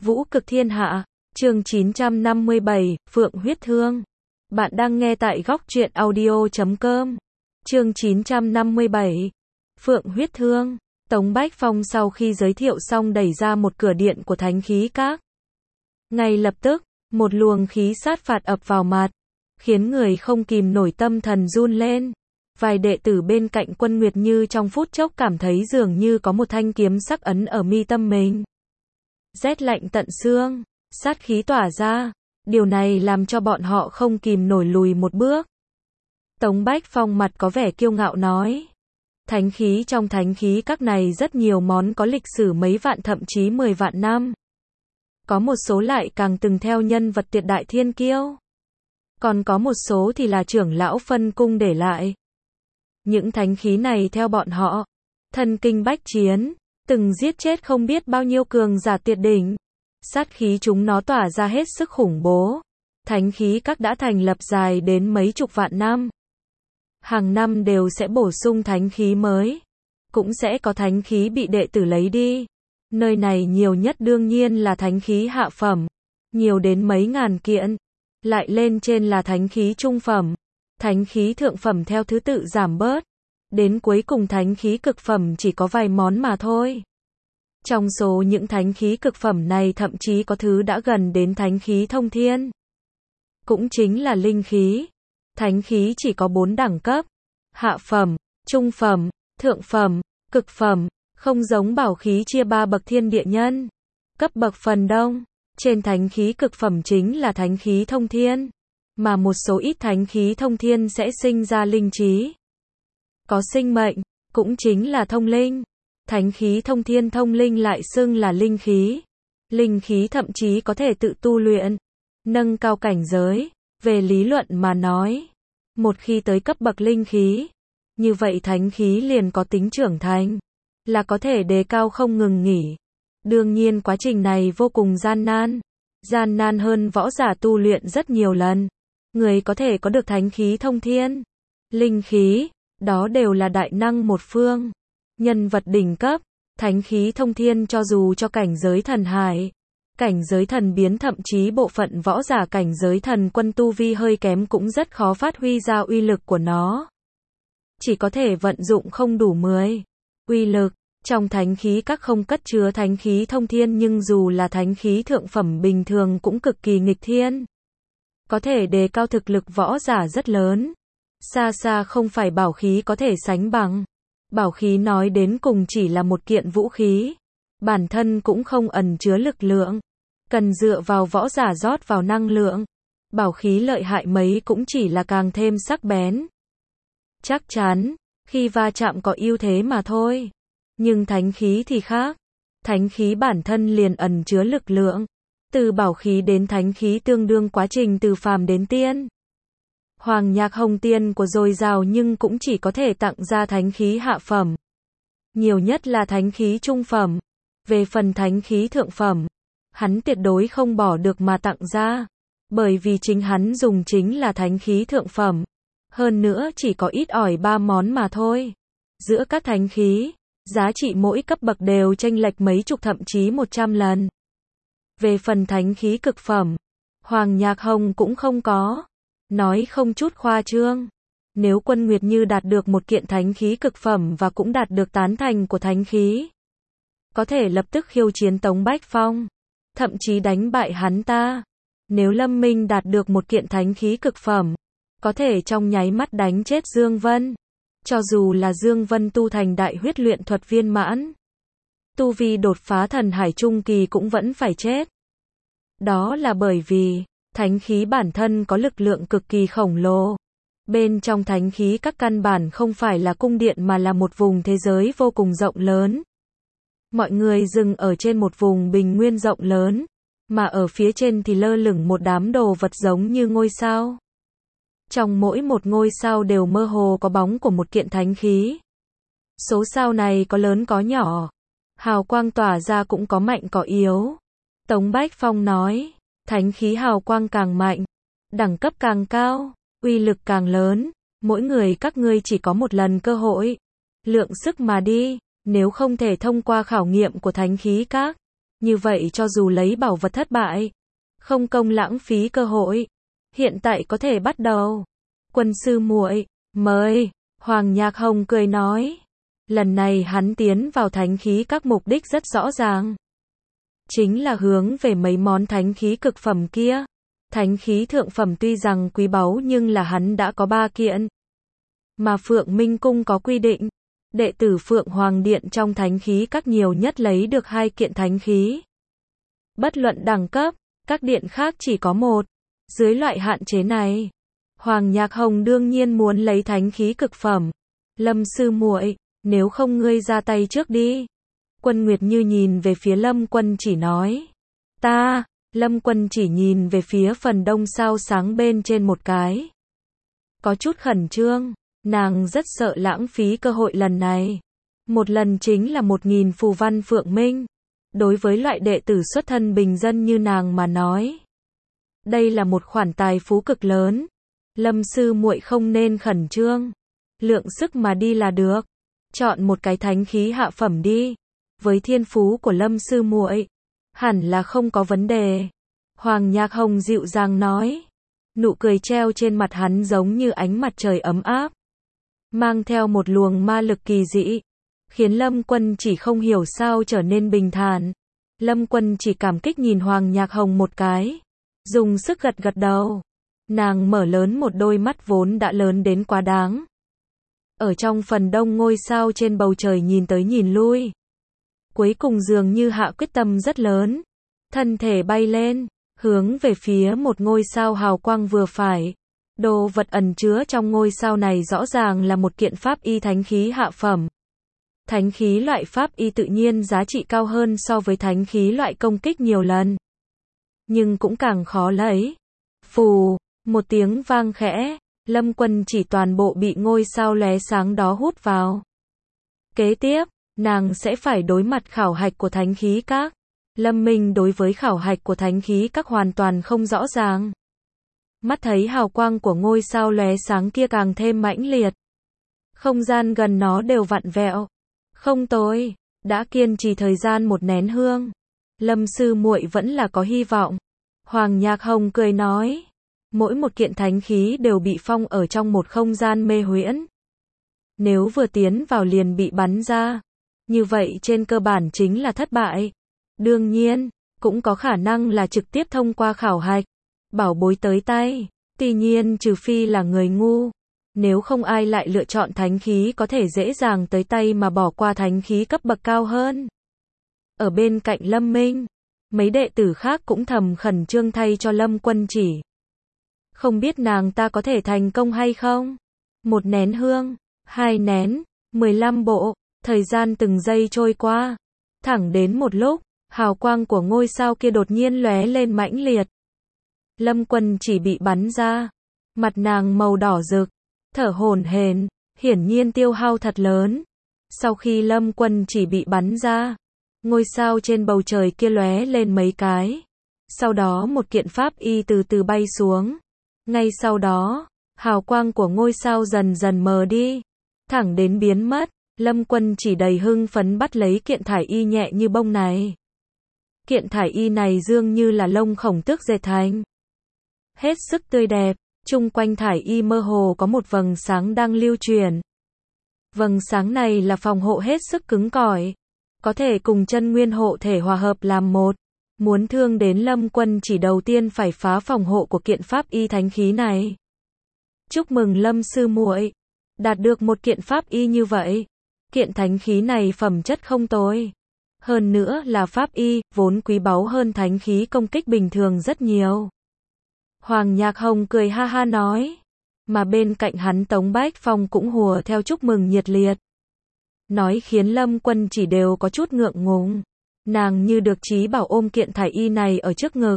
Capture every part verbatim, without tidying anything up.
Vũ cực thiên hạ, chương chín trăm năm mươi bảy, Phượng huyết thương. Bạn đang nghe tại góc truyện audio chấm com. Chương chín trăm năm mươi bảy, Phượng huyết thương. Tống Bách Phong sau khi giới thiệu xong đẩy ra một cửa điện của Thánh khí các. Ngay lập tức, một luồng khí sát phạt ập vào mặt, khiến người không kìm nổi tâm thần run lên. Vài đệ tử bên cạnh Quân Nguyệt Như trong phút chốc cảm thấy dường như có một thanh kiếm sắc ấn ở mi tâm mình. Rét lạnh tận xương, sát khí tỏa ra, điều này làm cho bọn họ không kìm nổi lùi một bước. Tống Bách Phong mặt có vẻ kiêu ngạo nói. Thánh khí trong thánh khí các này rất nhiều món có lịch sử mấy vạn thậm chí mười vạn năm. Có một số lại càng từng theo nhân vật tuyệt đại thiên kiêu. Còn có một số thì là trưởng lão phân cung để lại. Những thánh khí này theo bọn họ, thân kinh bách chiến, từng giết chết không biết bao nhiêu cường giả tuyệt đỉnh. Sát khí chúng nó tỏa ra hết sức khủng bố. Thánh khí các đã thành lập dài đến mấy chục vạn năm. Hàng năm đều sẽ bổ sung thánh khí mới. Cũng sẽ có thánh khí bị đệ tử lấy đi. Nơi này nhiều nhất đương nhiên là thánh khí hạ phẩm. Nhiều đến mấy ngàn kiện. Lại lên trên là thánh khí trung phẩm. Thánh khí thượng phẩm theo thứ tự giảm bớt. Đến cuối cùng thánh khí cực phẩm chỉ có vài món mà thôi. Trong số những thánh khí cực phẩm này thậm chí có thứ đã gần đến thánh khí thông thiên. Cũng chính là linh khí. Thánh khí chỉ có bốn đẳng cấp. Hạ phẩm, trung phẩm, thượng phẩm, cực phẩm. Không giống bảo khí chia ba bậc thiên địa nhân. Cấp bậc phần đông. Trên thánh khí cực phẩm chính là thánh khí thông thiên. Mà một số ít thánh khí thông thiên sẽ sinh ra linh trí. Có sinh mệnh, cũng chính là thông linh. Thánh khí thông thiên thông linh lại xưng là linh khí. Linh khí thậm chí có thể tự tu luyện, nâng cao cảnh giới. Về lý luận mà nói, một khi tới cấp bậc linh khí, như vậy thánh khí liền có tính trưởng thành, là có thể đề cao không ngừng nghỉ. Đương nhiên quá trình này vô cùng gian nan, gian nan hơn võ giả tu luyện rất nhiều lần. Người có thể có được thánh khí thông thiên, linh khí, đó đều là đại năng một phương, nhân vật đỉnh cấp. Thánh khí thông thiên cho dù cho cảnh giới thần hải, cảnh giới thần biến thậm chí bộ phận võ giả cảnh giới thần quân tu vi hơi kém cũng rất khó phát huy ra uy lực của nó. Chỉ có thể vận dụng không đủ mười. Uy lực, trong thánh khí các không cất chứa thánh khí thông thiên nhưng dù là thánh khí thượng phẩm bình thường cũng cực kỳ nghịch thiên. Có thể đề cao thực lực võ giả rất lớn. Xa xa không phải bảo khí có thể sánh bằng. Bảo khí nói đến cùng chỉ là một kiện vũ khí. Bản thân cũng không ẩn chứa lực lượng. Cần dựa vào võ giả rót vào năng lượng. Bảo khí lợi hại mấy cũng chỉ là càng thêm sắc bén. Chắc chắn, khi va chạm có ưu thế mà thôi. Nhưng thánh khí thì khác. Thánh khí bản thân liền ẩn chứa lực lượng. Từ bảo khí đến thánh khí tương đương quá trình từ phàm đến tiên. Hoàng Nhạc Hồng tiên của dồi dào nhưng cũng chỉ có thể tặng ra thánh khí hạ phẩm. Nhiều nhất là thánh khí trung phẩm. Về phần thánh khí thượng phẩm, hắn tuyệt đối không bỏ được mà tặng ra. Bởi vì chính hắn dùng chính là thánh khí thượng phẩm. Hơn nữa chỉ có ít ỏi ba món mà thôi. Giữa các thánh khí, giá trị mỗi cấp bậc đều chênh lệch mấy chục thậm chí một trăm lần. Về phần thánh khí cực phẩm, Hoàng Nhạc Hồng cũng không có. Nói không chút khoa trương. Nếu Quân Nguyệt Như đạt được một kiện thánh khí cực phẩm và cũng đạt được tán thành của thánh khí, có thể lập tức khiêu chiến Tống Bách Phong. Thậm chí đánh bại hắn ta. Nếu Lâm Minh đạt được một kiện thánh khí cực phẩm, có thể trong nháy mắt đánh chết Dương Vân. Cho dù là Dương Vân tu thành đại huyết luyện thuật viên mãn, tu vi đột phá thần hải trung kỳ cũng vẫn phải chết. Đó là bởi vì thánh khí bản thân có lực lượng cực kỳ khổng lồ. Bên trong thánh khí các căn bản không phải là cung điện mà là một vùng thế giới vô cùng rộng lớn. Mọi người dừng ở trên một vùng bình nguyên rộng lớn, mà ở phía trên thì lơ lửng một đám đồ vật giống như ngôi sao. Trong mỗi một ngôi sao đều mơ hồ có bóng của một kiện thánh khí. Số sao này có lớn có nhỏ, hào quang tỏa ra cũng có mạnh có yếu. Tống Bách Phong nói, thánh khí hào quang càng mạnh, đẳng cấp càng cao, uy lực càng lớn, mỗi người các ngươi chỉ có một lần cơ hội. Lượng sức mà đi, nếu không thể thông qua khảo nghiệm của thánh khí các, Như vậy cho dù lấy bảo vật thất bại, không công lãng phí cơ hội. Hiện tại có thể bắt đầu. Quân sư muội, mời. Hoàng Nhạc Hồng cười nói. Lần này hắn tiến vào thánh khí các mục đích rất rõ ràng. Chính là hướng về mấy món thánh khí cực phẩm kia. Thánh khí thượng phẩm tuy rằng quý báu nhưng là hắn đã có ba kiện. Mà Phượng Minh Cung có quy định, đệ tử Phượng Hoàng Điện trong thánh khí các nhiều nhất lấy được hai kiện thánh khí. Bất luận đẳng cấp, các điện khác chỉ có một. Dưới loại hạn chế này, Hoàng Nhạc Hồng đương nhiên muốn lấy thánh khí cực phẩm. Lâm sư muội, nếu không ngươi ra tay trước đi. Quân Nguyệt Như nhìn về phía Lâm Quân Chỉ nói. Ta, Lâm Quân Chỉ nhìn về phía phần đông sao sáng bên trên một cái. Có chút khẩn trương, nàng rất sợ lãng phí cơ hội lần này. Một lần chính là một nghìn phù văn Phượng Minh. Đối với loại đệ tử xuất thân bình dân như nàng mà nói, đây là một khoản tài phú cực lớn. Lâm sư muội không nên khẩn trương. Lượng sức mà đi là được. Chọn một cái thánh khí hạ phẩm đi. Với thiên phú của Lâm sư muội, hẳn là không có vấn đề. Hoàng Nhạc Hồng dịu dàng nói. Nụ cười treo trên mặt hắn giống như ánh mặt trời ấm áp, mang theo một luồng ma lực kỳ dị, khiến Lâm Quân Chỉ không hiểu sao trở nên bình thản. Lâm Quân Chỉ cảm kích nhìn Hoàng Nhạc Hồng một cái, dùng sức gật gật đầu. Nàng mở lớn một đôi mắt vốn đã lớn đến quá đáng. Ở trong phần đông ngôi sao trên bầu trời nhìn tới nhìn lui. Cuối cùng dường như hạ quyết tâm rất lớn. Thân thể bay lên, hướng về phía một ngôi sao hào quang vừa phải. Đồ vật ẩn chứa trong ngôi sao này rõ ràng là một kiện pháp y thánh khí hạ phẩm. Thánh khí loại pháp y tự nhiên giá trị cao hơn so với thánh khí loại công kích nhiều lần. Nhưng cũng càng khó lấy. Phù, một tiếng vang khẽ, Lâm Quân Chỉ toàn bộ bị ngôi sao lóe sáng đó hút vào. Kế tiếp, nàng sẽ phải đối mặt khảo hạch của thánh khí các. Lâm Minh đối với khảo hạch của thánh khí các hoàn toàn không rõ ràng. Mắt thấy hào quang của ngôi sao lóe sáng kia càng thêm mãnh liệt. Không gian gần nó đều vặn vẹo. Không tồi, đã kiên trì thời gian một nén hương. Lâm sư muội vẫn là có hy vọng. Hoàng Nhạc Hồng cười nói. Mỗi một kiện thánh khí đều bị phong ở trong một không gian mê huyễn. Nếu vừa tiến vào liền bị bắn ra, như vậy trên cơ bản chính là thất bại. Đương nhiên, cũng có khả năng là trực tiếp thông qua khảo hạch. Bảo bối tới tay, tuy nhiên trừ phi là người ngu. Nếu không ai lại lựa chọn thánh khí có thể dễ dàng tới tay mà bỏ qua thánh khí cấp bậc cao hơn. Ở bên cạnh Lâm Minh, mấy đệ tử khác cũng thầm khẩn trương thay cho Lâm Quân Chỉ. Không biết nàng ta có thể thành công hay không? Một nén hương, hai nén, mười lăm bộ, thời gian từng giây trôi qua. Thẳng đến một lúc, hào quang của ngôi sao kia đột nhiên lóe lên mãnh liệt. Lâm Quân Chỉ bị bắn ra. Mặt nàng màu đỏ rực, thở hổn hển, hiển nhiên tiêu hao thật lớn. Sau khi Lâm Quân Chỉ bị bắn ra, ngôi sao trên bầu trời kia lóe lên mấy cái. Sau đó một kiện pháp y từ từ bay xuống. Ngay sau đó, hào quang của ngôi sao dần dần mờ đi, thẳng đến biến mất. Lâm Quân Chỉ đầy hưng phấn bắt lấy kiện thải y nhẹ như bông này. Kiện thải y này dường như là lông khổng tước dệt thành. Hết sức tươi đẹp, chung quanh thải y mơ hồ có một vầng sáng đang lưu truyền. Vầng sáng này là phòng hộ hết sức cứng cỏi, có thể cùng chân nguyên hộ thể hòa hợp làm một. Muốn thương đến Lâm Quân Chỉ đầu tiên phải phá phòng hộ của kiện pháp y thánh khí này. Chúc mừng Lâm sư muội, đạt được một kiện pháp y như vậy. Kiện thánh khí này phẩm chất không tồi. Hơn nữa là pháp y, vốn quý báu hơn thánh khí công kích bình thường rất nhiều. Hoàng Nhạc Hồng cười ha ha nói. Mà bên cạnh hắn Tống Bách Phong cũng hùa theo chúc mừng nhiệt liệt. Nói khiến Lâm Quân Chỉ đều có chút ngượng ngùng. Nàng như được trí bảo ôm kiện thải y này ở trước ngực.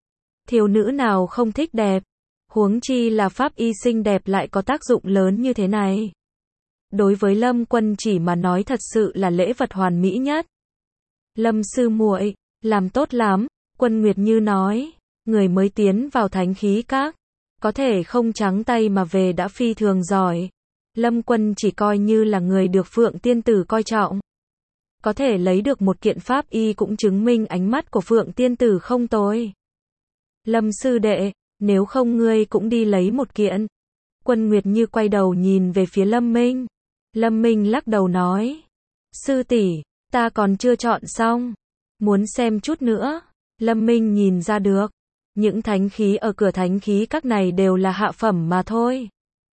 Thiếu nữ nào không thích đẹp. Huống chi là pháp y xinh đẹp lại có tác dụng lớn như thế này. Đối với Lâm Quân Chỉ mà nói thật sự là lễ vật hoàn mỹ nhất. Lâm sư muội, làm tốt lắm, Quân Nguyệt Như nói. Người mới tiến vào thánh khí các, có thể không trắng tay mà về đã phi thường giỏi. Lâm Quân Chỉ coi như là người được Phượng tiên tử coi trọng. Có thể lấy được một kiện pháp y cũng chứng minh ánh mắt của Phượng tiên tử không tồi. Lâm sư đệ, nếu không ngươi cũng đi lấy một kiện. Quân Nguyệt Như quay đầu nhìn về phía Lâm Minh. Lâm Minh lắc đầu nói. Sư tỷ, ta còn chưa chọn xong. Muốn xem chút nữa. Lâm Minh nhìn ra được. Những thánh khí ở cửa thánh khí các này đều là hạ phẩm mà thôi.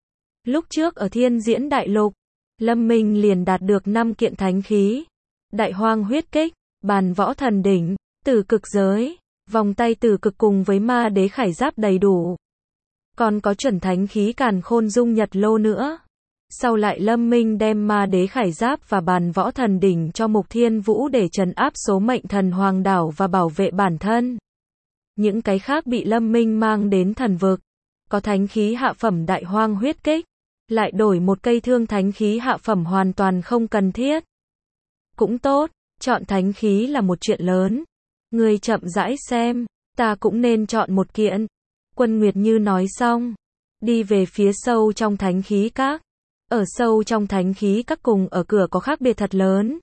Lúc trước ở Thiên Diễn Đại Lục, Lâm Minh liền đạt được năm kiện thánh khí. Đại Hoang Huyết Kích, Bàn Võ Thần Đỉnh, Tử Cực Giới, vòng tay Tử Cực cùng với Ma Đế Khải Giáp đầy đủ. Còn có chuẩn thánh khí Càn Khôn Dung Nhật Lô nữa. Sau lại Lâm Minh đem Ma Đế Khải Giáp và Bàn Võ Thần Đỉnh cho Mục Thiên Vũ để trấn áp số mệnh thần hoàng đảo và bảo vệ bản thân. Những cái khác bị Lâm Minh mang đến thần vực. Có thánh khí hạ phẩm Đại Hoang Huyết Kích, lại đổi một cây thương thánh khí hạ phẩm hoàn toàn không cần thiết. Cũng tốt, chọn thánh khí là một chuyện lớn. Ngươi chậm rãi xem, ta cũng nên chọn một kiện. Quân Nguyệt Như nói xong, đi về phía sâu trong thánh khí các. Ở sâu trong thánh khí các cùng ở cửa có khác biệt thật lớn.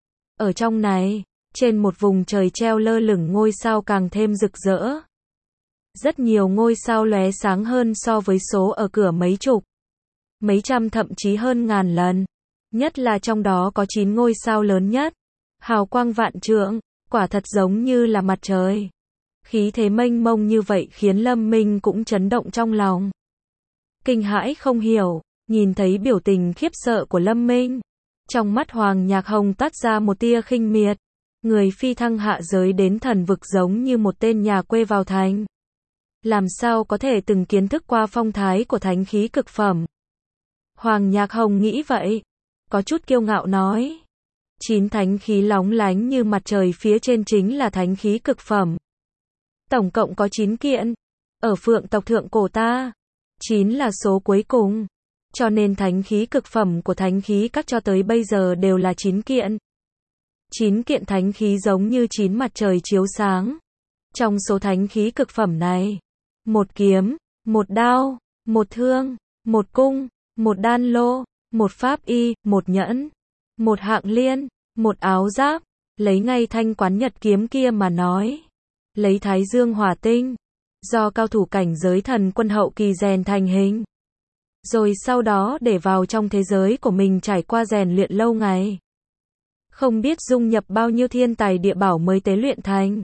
Ở trong này, trên một vùng trời treo lơ lửng ngôi sao càng thêm rực rỡ. Rất nhiều ngôi sao lóe sáng hơn so với số ở cửa mấy chục, mấy trăm thậm chí hơn ngàn lần. Nhất là trong đó có chín ngôi sao lớn nhất. Hào quang vạn trượng, quả thật giống như là mặt trời. Khí thế mênh mông như vậy khiến Lâm Minh cũng chấn động trong lòng. Kinh hãi không hiểu, nhìn thấy biểu tình khiếp sợ của Lâm Minh. Trong mắt Hoàng Nhạc Hồng toát ra một tia khinh miệt. Người phi thăng hạ giới đến thần vực giống như một tên nhà quê vào thành. Làm sao có thể từng kiến thức qua phong thái của thánh khí cực phẩm. Hoàng Nhạc Hồng nghĩ vậy. Có chút kiêu ngạo nói. Chín thánh khí lóng lánh như mặt trời phía trên chính là thánh khí cực phẩm. Tổng cộng có chín kiện. Ở Phượng tộc thượng cổ ta, chín là số cuối cùng. Cho nên thánh khí cực phẩm của thánh khí các cho tới bây giờ đều là chín kiện. chín kiện thánh khí giống như chín mặt trời chiếu sáng. Trong số thánh khí cực phẩm này, một kiếm, một đao, một thương, một cung, một đan lô, một pháp y, một nhẫn, một hạng liên, một áo giáp, lấy ngay thanh quán nhật kiếm kia mà nói. Lấy thái dương hỏa tinh, do cao thủ cảnh giới thần quân hậu kỳ rèn thành hình. Rồi sau đó để vào trong thế giới của mình trải qua rèn luyện lâu ngày. Không biết dung nhập bao nhiêu thiên tài địa bảo mới tế luyện thành.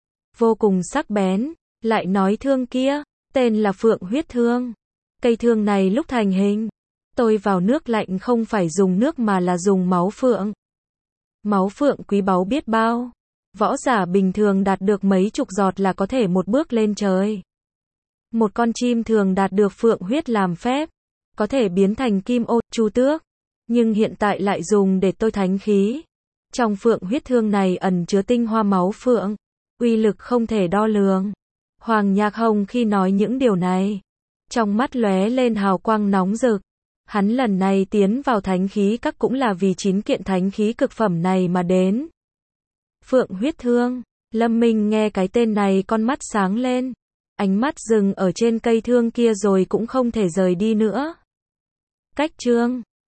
Vô cùng sắc bén, lại nói thương kia, tên là Phượng huyết thương. Cây thương này lúc thành hình, tôi vào nước lạnh không phải dùng nước mà là dùng máu phượng. Máu phượng quý báu biết bao. Võ giả bình thường đạt được mấy chục giọt là có thể một bước lên trời. Một con chim thường đạt được phượng huyết làm phép, có thể biến thành kim ô, chu tước. Nhưng hiện tại lại dùng để tôi thánh khí. Trong phượng huyết thương này ẩn chứa tinh hoa máu phượng, uy lực không thể đo lường. Hoàng Nhạc Hồng khi nói những điều này, trong mắt lóe lên hào quang nóng rực. Hắn lần này tiến vào thánh khí các cũng là vì chín kiện thánh khí cực phẩm này mà đến. Phượng huyết thương, Lâm Minh nghe cái tên này con mắt sáng lên. Ánh mắt dừng ở trên cây thương kia rồi cũng không thể rời đi nữa. Cách chương